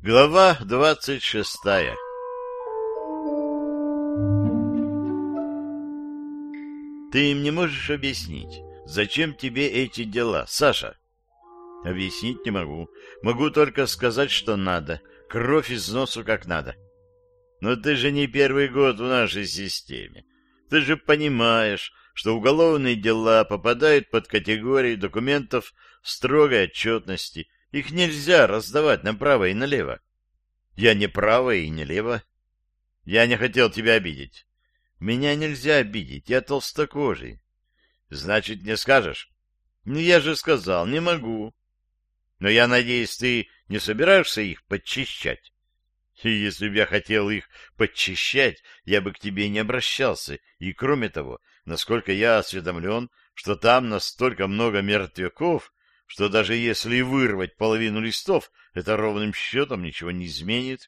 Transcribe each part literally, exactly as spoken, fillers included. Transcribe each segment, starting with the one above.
Глава двадцать шестая. Ты им не можешь объяснить, зачем тебе эти дела, Саша? Объяснить не могу. Могу только сказать, что надо. Кровь из носу как надо. Но ты же не первый год в нашей системе. Ты же понимаешь, что уголовные дела попадают под категорию документов строгой отчетности. Их нельзя раздавать направо и налево. Я не право и не лево. Я не хотел тебя обидеть. Меня нельзя обидеть, я толстокожий. Значит, не скажешь? Ну, я же сказал, не могу. Но я надеюсь, ты не собираешься их подчищать? И если бы я хотел их подчищать, я бы к тебе не обращался. И кроме того, насколько я осведомлен, что там настолько много мертвяков, что даже если вырвать половину листов, это ровным счетом ничего не изменит.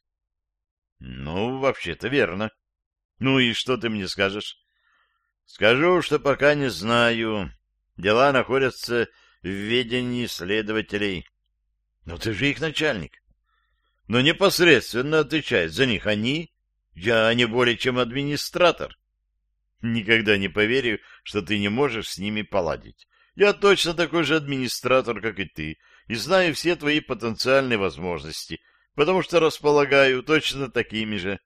Ну, вообще-то верно. Ну и что ты мне скажешь? Скажу, что пока не знаю. Дела находятся в ведении следователей. Но ты же их начальник. Но непосредственно отвечает за них они. Я не более чем администратор. Никогда не поверю, что ты не можешь с ними поладить. Я точно такой же администратор, как и ты, и знаю все твои потенциальные возможности, потому что располагаю точно такими же.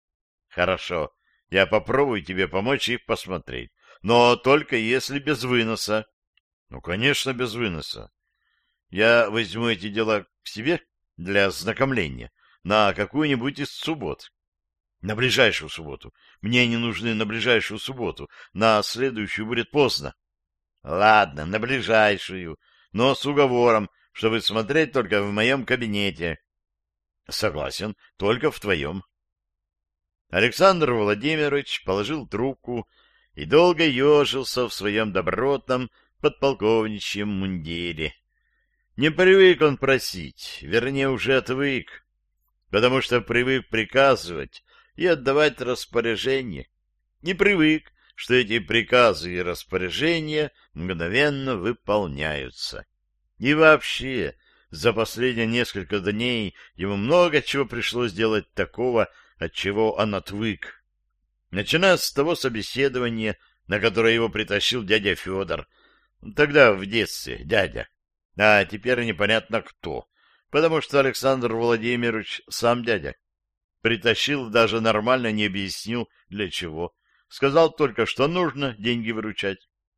Хорошо, я попробую тебе помочь их посмотреть, но только если без выноса. Ну, конечно, без выноса. Я возьму эти дела к себе для ознакомления на какую-нибудь из суббот. На ближайшую субботу. Мне не нужны на ближайшую субботу. На следующую будет поздно. Ладно, на ближайшую, но с уговором, чтобы смотреть только в моем кабинете. Согласен, только в твоем. Александр Владимирович положил трубку и долго ежился в своем добротном подполковничьем мундире. Не привык он просить, вернее, уже отвык, потому что привык приказывать и отдавать распоряжения. Не привык, что эти приказы и распоряжения мгновенно выполняются. И вообще, за последние несколько дней ему много чего пришлось делать такого, от чего он отвык. Начиная с того собеседования, на которое его притащил дядя Федор, тогда в детстве дядя, а теперь непонятно кто, потому что Александр Владимирович сам дядя. Притащил, даже нормально не объяснил, для чего. Сказал только, что нужно деньги выручать.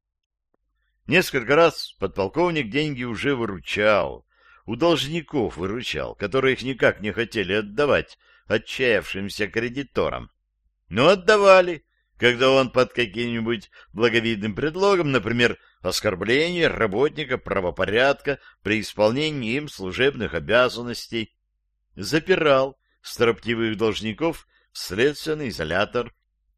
Несколько раз подполковник деньги уже выручал. У должников выручал, которые их никак не хотели отдавать отчаявшимся кредиторам. Но отдавали, когда он под каким-нибудь благовидным предлогом, например, оскорбление работника правопорядка при исполнении им служебных обязанностей, запирал строптивых должников в следственный изолятор.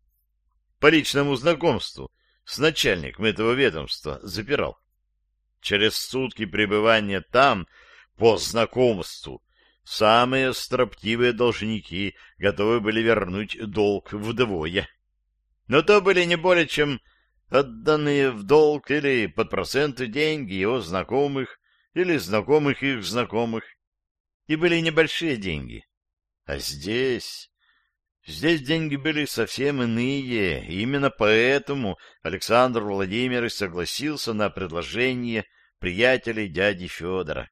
По личному знакомству с начальником этого ведомства запирал. Через сутки пребывания там, по знакомству, самые строптивые должники готовы были вернуть долг вдвое. Но то были не более чем отданные в долг или под проценты деньги его знакомых или знакомых их знакомых. И были небольшие деньги. А здесь... Здесь деньги были совсем иные, и именно поэтому Александр Владимирович согласился на предложение приятелей дяди Федора.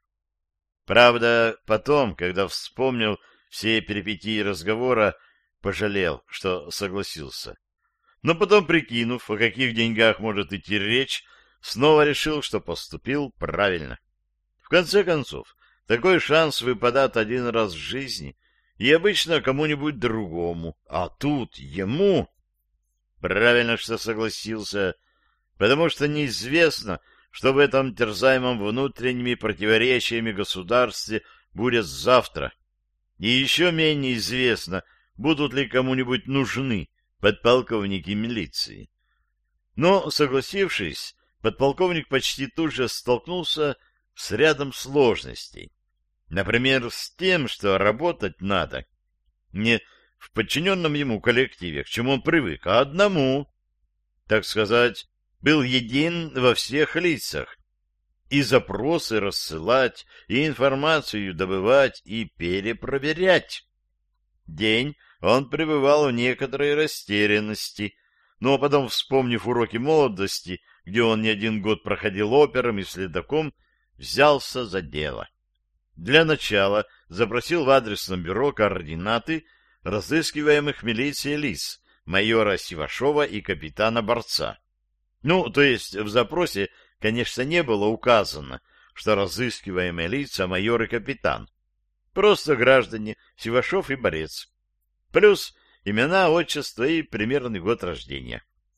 Правда, потом, когда вспомнил все перипетии разговора, пожалел, что согласился. Но потом, прикинув, о каких деньгах может идти речь, снова решил, что поступил правильно. В конце концов, такой шанс выпадает один раз в жизни, и обычно кому-нибудь другому, а тут ему... Правильно, что согласился, потому что неизвестно, что в этом терзаемом внутренними противоречиями государстве будет завтра. И еще менее известно, будут ли кому-нибудь нужны подполковники милиции. Но, согласившись, подполковник почти тут же столкнулся с рядом сложностей. Например, с тем, что работать надо не в подчиненном ему коллективе, к чему он привык, а одному, так сказать, был един во всех лицах. и запросы рассылать, и информацию добывать, и перепроверять. День он пребывал в некоторой растерянности, но потом, вспомнив уроки молодости, где он не один год проходил опером и следаком, взялся за дело. Для начала запросил в адресном бюро координаты разыскиваемых милицией лиц, майора Сивашова и капитана Борца. Ну, то есть в запросе, конечно, не было указано, что разыскиваемые лица майор и капитан. Просто граждане Сивашов и Борец. Плюс имена, отчество и примерный год рождения.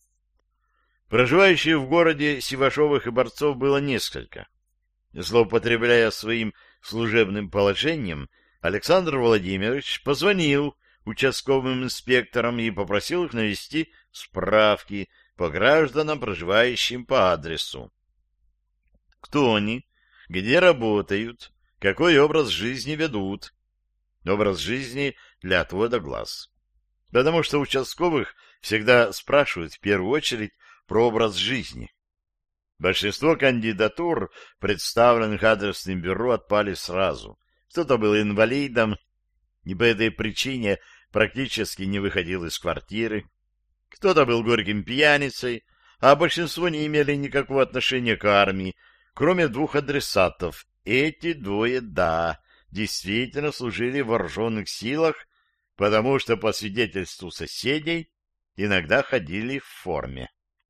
Проживающих в городе Сивашовых и Борцов было несколько. Злоупотребляя своим служебным положением, Александр Владимирович позвонил участковым инспекторам и попросил их навести справки по гражданам, проживающим по адресу. Кто они, где работают, какой образ жизни ведут. Образ жизни для отвода глаз. Потому что участковых всегда спрашивают в первую очередь про образ жизни. Большинство кандидатур, представленных адресным бюро, отпали сразу. Кто-то был инвалидом и по этой причине практически не выходил из квартиры. Кто-то был горьким пьяницей, а большинство не имели никакого отношения к армии, кроме двух адресатов. Эти двое, да, действительно служили в вооруженных силах, потому что, по свидетельству соседей, иногда ходили в форме.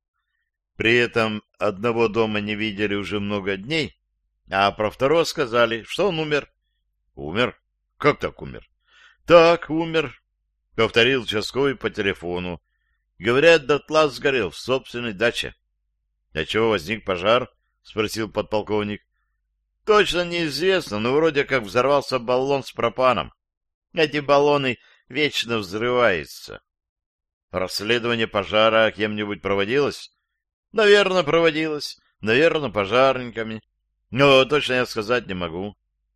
При этом одного дома не видели уже много дней, а про второго сказали, что он умер. Умер? Как так умер? Так, умер, повторил участковый по телефону. Говорят, дотла сгорел в собственной даче. А чего возник пожар? Спросил подполковник. Точно неизвестно, но вроде как взорвался баллон с пропаном. Эти баллоны вечно взрываются. Расследование пожара кем-нибудь проводилось? Наверное, проводилось. Наверное, пожарниками. Но точно я сказать не могу.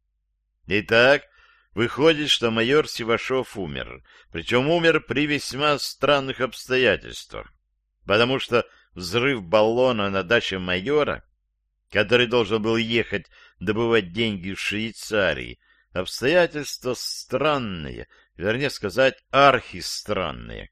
Итак, выходит, что майор Сивашов умер. Причем умер при весьма странных обстоятельствах. Потому что взрыв баллона на даче майора, который должен был ехать добывать деньги в Швейцарии, обстоятельства странные, вернее сказать, архистранные.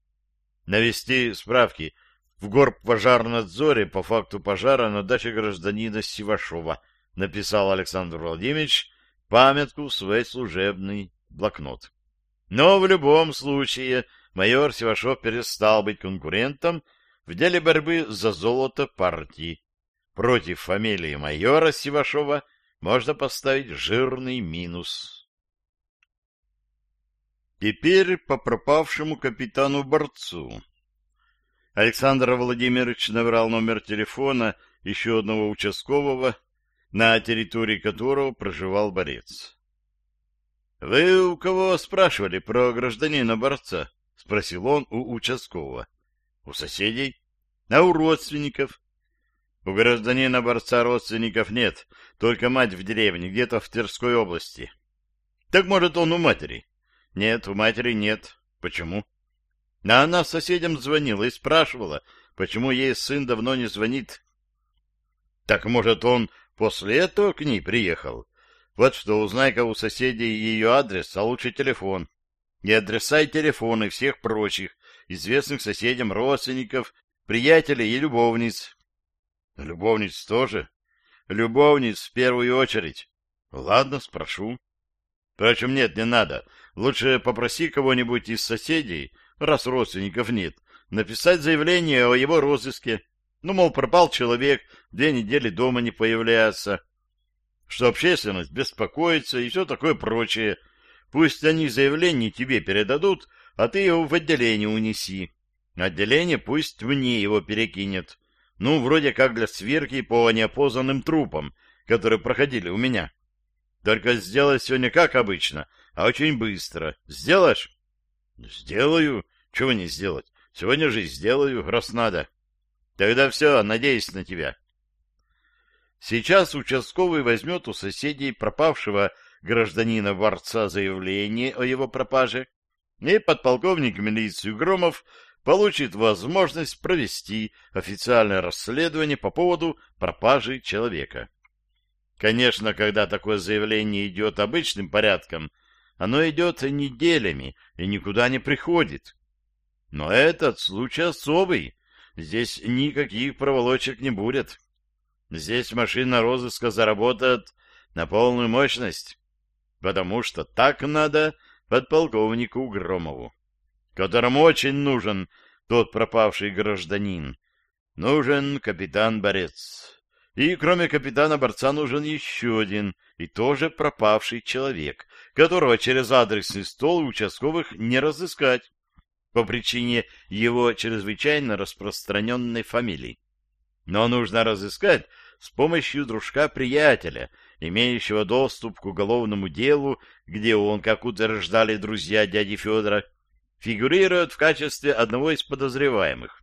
Навести справки в горпожарнадзоре по факту пожара на даче гражданина Сивашова, написал Александр Владимирович памятку в свой служебный блокнот. Но в любом случае майор Сивашов перестал быть конкурентом в деле борьбы за золото партии. Против фамилии майора Сивашова можно поставить жирный минус. Теперь по пропавшему капитану Борцу. Александр Владимирович набрал номер телефона еще одного участкового, на территории которого проживал Борец. — Вы у кого спрашивали про гражданина Борца? — спросил он у участкового. — У соседей. — А у родственников? — У гражданина Борца родственников нет, только мать в деревне, где-то в Тверской области. — Так, может, он у матери? — Нет, у матери нет. — Почему? — А она соседям звонила и спрашивала, почему ей сын давно не звонит. — Так, может, он после этого к ней приехал? Вот что, узнай-ка у соседей ее адрес, а лучше телефон. И адреса и телефоны всех прочих, известных соседям, родственников, приятелей и любовниц. Любовниц тоже? Любовниц в первую очередь. Ладно, спрошу. Впрочем, нет, не надо. Лучше попроси кого-нибудь из соседей, раз родственников нет, написать заявление о его розыске. Ну, мол, пропал человек, две недели дома не появляется, что общественность беспокоится и все такое прочее. Пусть они заявление тебе передадут, а ты его в отделение унеси. Отделение пусть мне его перекинет. Ну, вроде как для сверки по неопознанным трупам, которые проходили у меня. Только сделай все не как обычно, а очень быстро. Сделаешь? Сделаю. Чего не сделать? Сегодня же сделаю, раз надо. Тогда все, надеюсь на тебя. Сейчас участковый возьмет у соседей пропавшего гражданина Борца заявление о его пропаже, и подполковник милиции Громов получит возможность провести официальное расследование по поводу пропажи человека. Конечно, когда такое заявление идет обычным порядком, оно идет неделями и никуда не приходит. Но этот случай особый. Здесь никаких проволочек не будет. Здесь машина розыска заработает на полную мощность, потому что так надо подполковнику Громову, которому очень нужен тот пропавший гражданин. Нужен капитан-борец. И кроме капитана-борца нужен еще один, и тоже пропавший человек, которого через адресный стол участковых не разыскать по причине его чрезвычайно распространенной фамилии. Но нужно разыскать с помощью дружка-приятеля, имеющего доступ к уголовному делу, где он, как утверждали друзья дяди Федора, фигурирует в качестве одного из подозреваемых.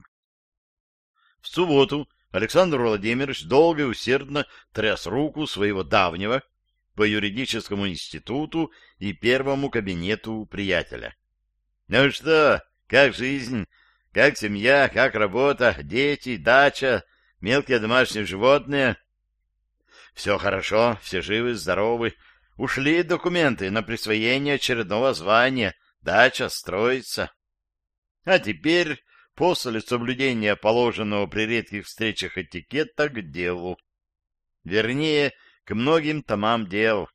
В субботу Александр Владимирович долго и усердно тряс руку своего давнего по юридическому институту и первому кабинету приятеля. — Ну что, как жизнь, как семья, как работа, дети, дача, мелкие домашние животные? — Все хорошо, все живы, здоровы. Ушли документы на присвоение очередного звания, дача строится. А теперь, после соблюдения положенного при редких встречах этикета, к делу. Вернее, к многим томам дел.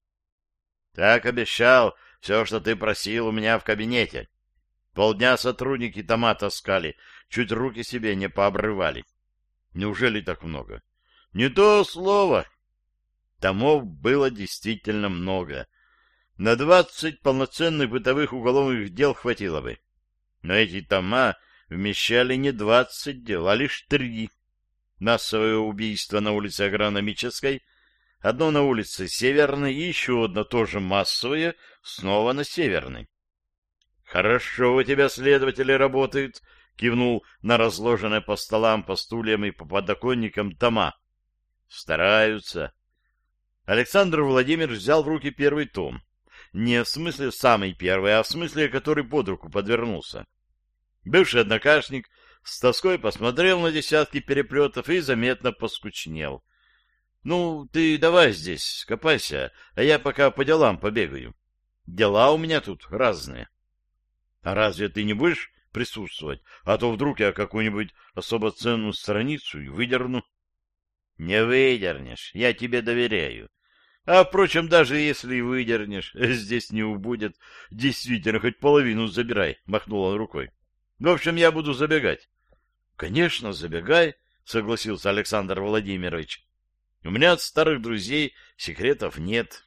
Так обещал, все, что ты просил у меня в кабинете. Полдня сотрудники тома таскали, чуть руки себе не пообрывали. Неужели так много? Не то слово. Томов было действительно много. На двадцать полноценных бытовых уголовных дел хватило бы. Но эти тома вмещали не двадцать дел, а лишь три. Массовое убийство на улице Агрономической, одно на улице Северной и еще одно тоже массовое, снова на Северной. — Хорошо у тебя следователи работают, — кивнул на разложенные по столам, по стульям и по подоконникам тома. — Стараются. Александр Владимирович взял в руки первый том. Не в смысле самый первый, а в смысле, который под руку подвернулся. Бывший однокашник с тоской посмотрел на десятки переплетов и заметно поскучнел. — Ну, ты давай здесь, копайся, а я пока по делам побегаю. Дела у меня тут разные. — А разве ты не будешь присутствовать? А то вдруг я какую-нибудь особо ценную страницу и выдерну. — Не выдернешь, я тебе доверяю. А, впрочем, даже если и выдернешь, здесь не убудет. Действительно, хоть половину забирай, — махнул он рукой. В общем, я буду забегать. — Конечно, забегай, — согласился Александр Владимирович. — У меня от старых друзей секретов нет.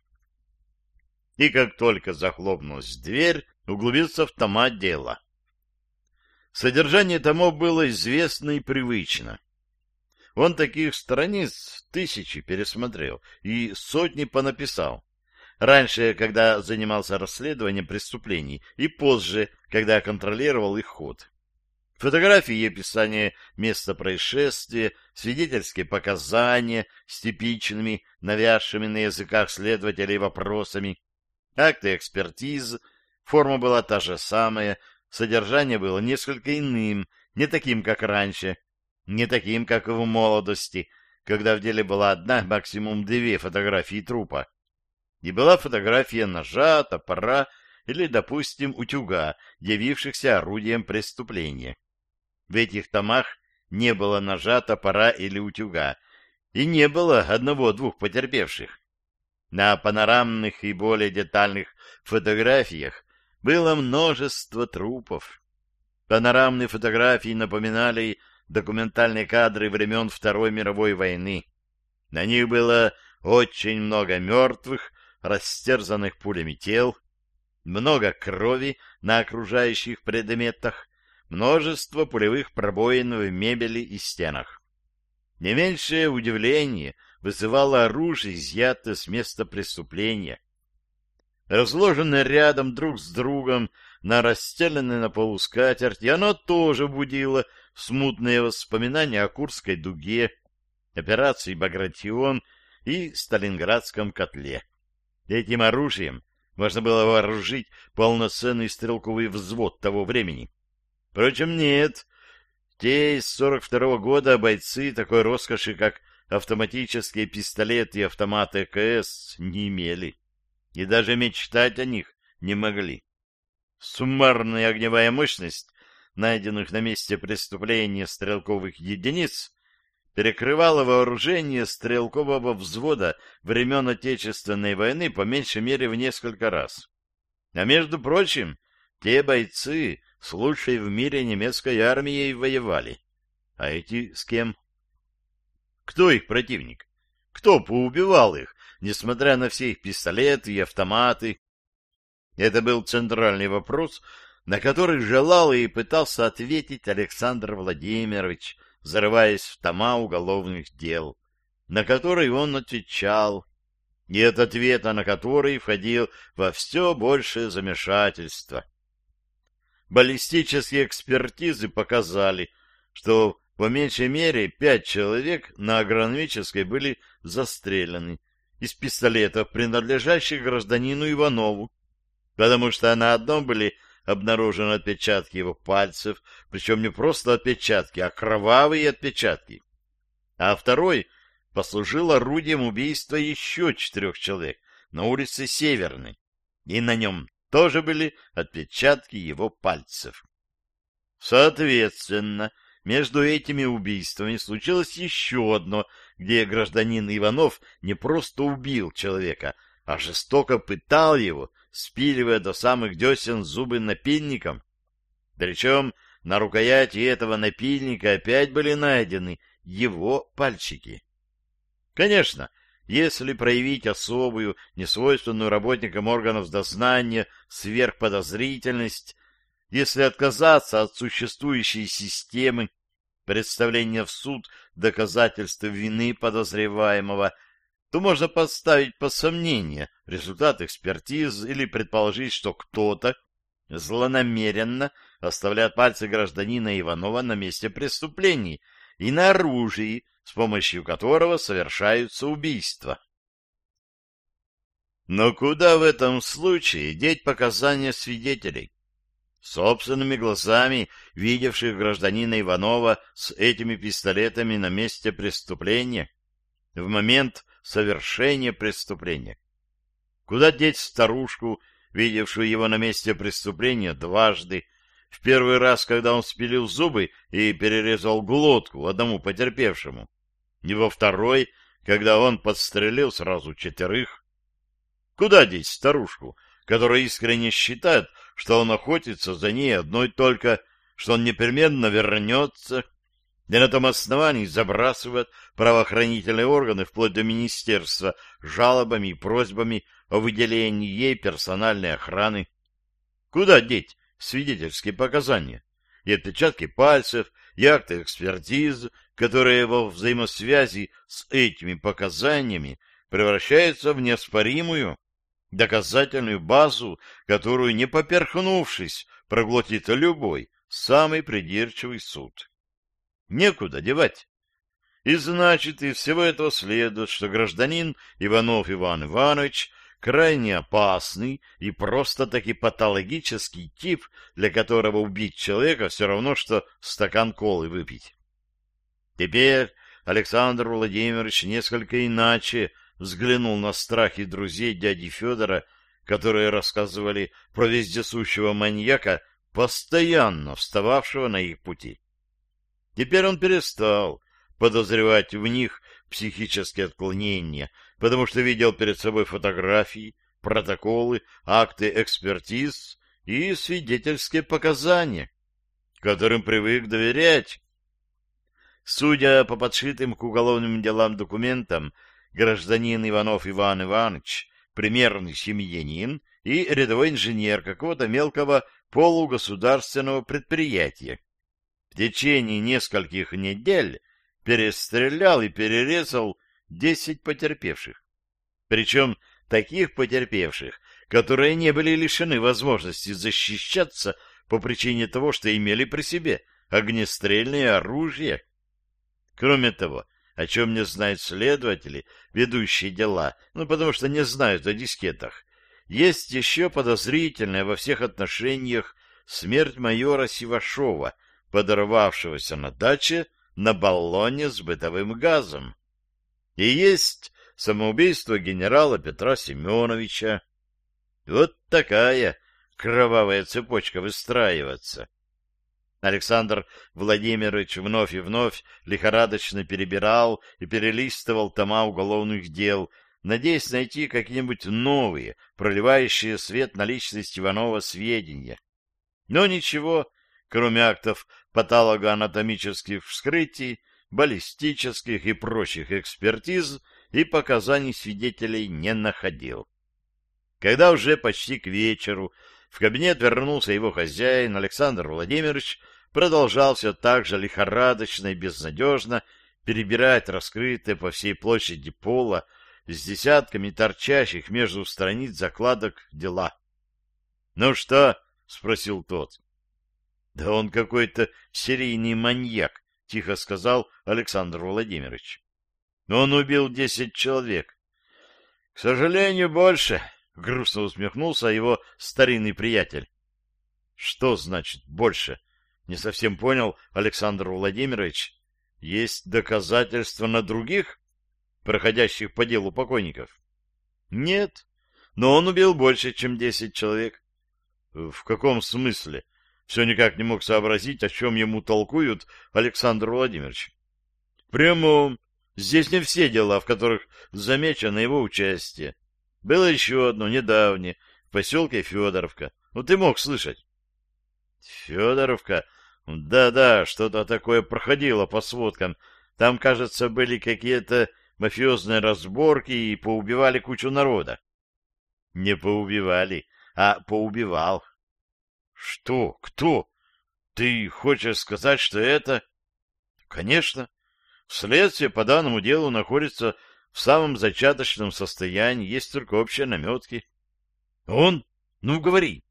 И как только захлопнулась дверь, углубился в тома дела. Содержание томов было известно и привычно. Он таких страниц тысячи пересмотрел и сотни понаписал. Раньше, когда занимался расследованием преступлений, и позже, когда контролировал их ход. Фотографии и описание места происшествия, свидетельские показания с типичными, навязшими на языках следователей вопросами, акты экспертиз, форма была та же самая, содержание было несколько иным, не таким, как раньше, не таким, как в молодости, когда в деле была одна, максимум две фотографии трупа. И была фотография ножа, топора или, допустим, утюга, явившихся орудием преступления. В этих томах не было ножа, топора или утюга, и не было одного-двух потерпевших. На панорамных и более детальных фотографиях было множество трупов. Панорамные фотографии напоминали документальные кадры времен Второй мировой войны. На них было очень много мертвых, растерзанных пулями тел, много крови на окружающих предметах, множество пулевых пробоин в мебели и стенах. Не меньшее удивление вызывало оружие, изъятое с места преступления. Разложенное рядом друг с другом на расстеленной на полу скатерти, оно тоже будило смутные воспоминания о Курской дуге, операции «Багратион» и Сталинградском котле. Этим оружием можно было вооружить полноценный стрелковый взвод того времени. Впрочем, нет. Те из сорок второго года бойцы такой роскоши, как автоматические пистолеты и автоматы А К С не имели, и даже мечтать о них не могли. Суммарная огневая мощность найденных на месте преступления стрелковых единиц перекрывала вооружение стрелкового взвода времен Отечественной войны по меньшей мере в несколько раз. А между прочим, те бойцы с лучшей в мире немецкой армией воевали. А эти с кем? Кто их противник? Кто поубивал их, несмотря на все их пистолеты и автоматы? Это был центральный вопрос, на который желал и пытался ответить Александр Владимирович, зарываясь в тома уголовных дел, на который он отвечал, и от ответа на который входил во все большее замешательство. Баллистические экспертизы показали, что по меньшей мере пять человек на Агрономической были застрелены из пистолетов, принадлежащих гражданину Иванову, потому что на одном были обнаружены отпечатки его пальцев, причем не просто отпечатки, а кровавые отпечатки. А второй послужил орудием убийства еще четырех человек на улице Северной, и на нем тоже были отпечатки его пальцев. Соответственно, между этими убийствами случилось еще одно, где гражданин Иванов не просто убил человека, а жестоко пытал его, спиливая до самых десен зубы напильником. Причем на рукояти этого напильника опять были найдены его пальчики. Конечно, если проявить особую, несвойственную работникам органов дознания сверхподозрительность, если отказаться от существующей системы представления в суд доказательств вины подозреваемого, то можно поставить под сомнение результат экспертиз или предположить, что кто-то злонамеренно оставляет пальцы гражданина Иванова на месте преступлений и на оружии, с помощью которого совершаются убийства. Но куда в этом случае деть показания свидетелей, собственными глазами видевших гражданина Иванова с этими пистолетами на месте преступления, в момент совершения преступления? Куда деть старушку, видевшую его на месте преступления дважды, в первый раз, когда он спилил зубы и перерезал глотку одному потерпевшему, и во второй, когда он подстрелил сразу четверых? Куда деть старушку, которая искренне считает, что он охотится за ней одной только, что он непременно вернется, и на том основании забрасывает правоохранительные органы вплоть до министерства жалобами и просьбами о выделении ей персональной охраны? Куда деть свидетельские показания и отпечатки пальцев, и акты экспертиз, которые во взаимосвязи с этими показаниями превращаются в неоспоримую доказательную базу, которую, не поперхнувшись, проглотит любой самый придирчивый суд? Некуда девать. И значит, из всего этого следует, что гражданин Иванов Иван Иванович крайне опасный и просто-таки патологический тип, для которого убить человека все равно, что стакан колы выпить. Теперь Александр Владимирович несколько иначе взглянул на страхи друзей дяди Федора, которые рассказывали про вездесущего маньяка, постоянно встававшего на их пути. Теперь он перестал подозревать в них психические отклонения, потому что видел перед собой фотографии, протоколы, акты экспертиз и свидетельские показания, которым привык доверять. Судя по подшитым к уголовным делам документам, гражданин Иванов Иван Иванович — примерный семьянин и рядовой инженер какого-то мелкого полугосударственного предприятия. В течение нескольких недель перестрелял и перерезал десять потерпевших. Причем таких потерпевших, которые не были лишены возможности защищаться по причине того, что имели при себе огнестрельное оружие. Кроме того, о чем не знают следователи, ведущие дела, ну потому что не знают о дискетах, есть еще подозрительная во всех отношениях смерть майора Сивашова, подорвавшегося на даче на баллоне с бытовым газом. И есть самоубийство генерала Петра Семеновича. Вот такая кровавая цепочка выстраивается. Александр Владимирович вновь и вновь лихорадочно перебирал и перелистывал тома уголовных дел, надеясь найти какие-нибудь новые, проливающие свет на личность Иванова сведения. Но ничего, кроме актов патологоанатомических вскрытий, баллистических и прочих экспертиз и показаний свидетелей не находил. Когда уже почти к вечеру в кабинет вернулся его хозяин, Александр Владимирович продолжал все так же лихорадочно и безнадежно перебирать раскрытые по всей площади пола с десятками торчащих между страниц закладок дела. — Ну что? — спросил тот. — Да он какой-то серийный маньяк, — тихо сказал Александр Владимирович. — Он убил десять человек. — К сожалению, больше, — грустно усмехнулся его старинный приятель. — Что значит «больше»? — не совсем понял Александр Владимирович. — Есть доказательства на других, проходящих по делу покойников? — Нет, но он убил больше, чем десять человек. — В каком смысле? Все никак не мог сообразить, о чем ему толкуют Александр Владимирович. — В прямом. Здесь не все дела, в которых замечено его участие. Было еще одно, недавнее, в поселке Федоровка. Ну, ты мог слышать. Федоровка? Да-да, что-то такое проходило по сводкам. Там, кажется, были какие-то мафиозные разборки и поубивали кучу народа. Не поубивали, а поубивал. Что? Кто? Ты хочешь сказать, что это... Конечно. Следствие по данному делу находится в самом зачаточном состоянии, есть только общие наметки. Он? Ну, говори.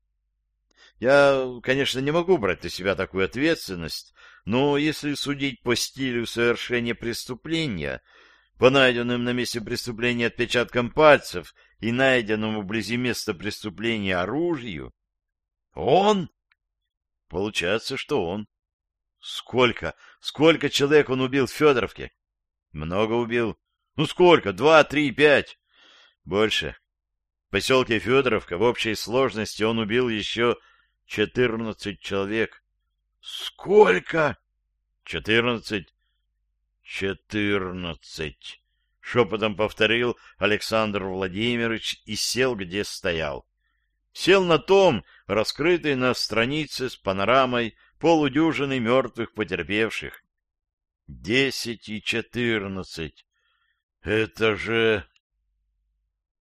Я, конечно, не могу брать на себя такую ответственность, но если судить по стилю совершения преступления, по найденным на месте преступления отпечаткам пальцев и найденному вблизи места преступления оружию... Он? Получается, что он. Сколько? Сколько человек он убил в Федоровке? Много убил. Ну сколько? Два, три, пять? Больше. В поселке Федоровка в общей сложности он убил еще четырнадцать человек. Сколько? Четырнадцать. Четырнадцать. Шепотом повторил Александр Владимирович и сел, где стоял. Сел на том, раскрытый на странице с панорамой полудюжины мертвых потерпевших. Десять и четырнадцать. Это же...